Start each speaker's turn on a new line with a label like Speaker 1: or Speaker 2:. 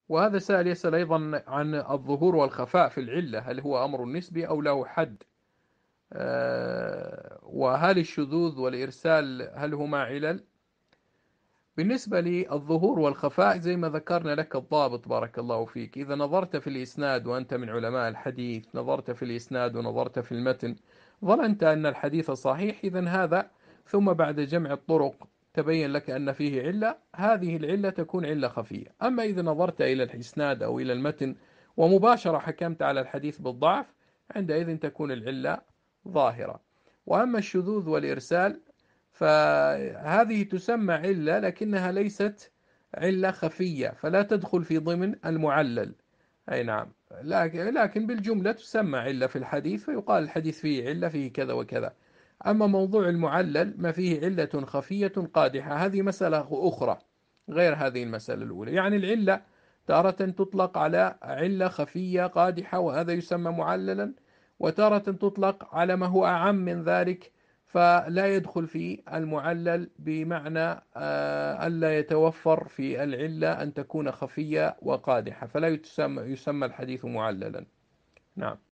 Speaker 1: وهذا سائل يسأل أيضا عن الظهور والخفاء في العلة، هل هو أمر نسبي أو له حد؟ وهل الشذوذ والإرسال هل هما علل؟ بالنسبة للظهور والخفاء زي ما ذكرنا لك الضابط بارك الله فيك، إذا نظرت في الإسناد وأنت من علماء الحديث، نظرت في الإسناد ونظرت في المتن، ظننت أن الحديث صحيح، إذا هذا ثم بعد جمع الطرق تبين لك أن فيه علة، هذه العلة تكون علة خفية. أما إذا نظرت إلى الإسناد أو إلى المتن ومباشرة حكمت على الحديث بالضعف، عندئذ تكون العلة ظاهرة. وأما الشذوذ والإرسال فهذه تسمى علة لكنها ليست علة خفية، فلا تدخل في ضمن المعلل. أي نعم. لكن بالجملة تسمى علة في الحديث، فيقال الحديث فيه علة فيه كذا وكذا. أما موضوع المعلل ما فيه علة خفية قادحة، هذه مسألة أخرى غير هذه المسألة الأولى. يعني العلة تارة تطلق على علة خفية قادحة وهذا يسمى معللا، وتارة تطلق على ما هو أعم من ذلك، فلا يدخل في المعلل، بمعنى ألا يتوفر في العلة أن تكون خفية وقادحة، فلا يسمى الحديث معللا. نعم.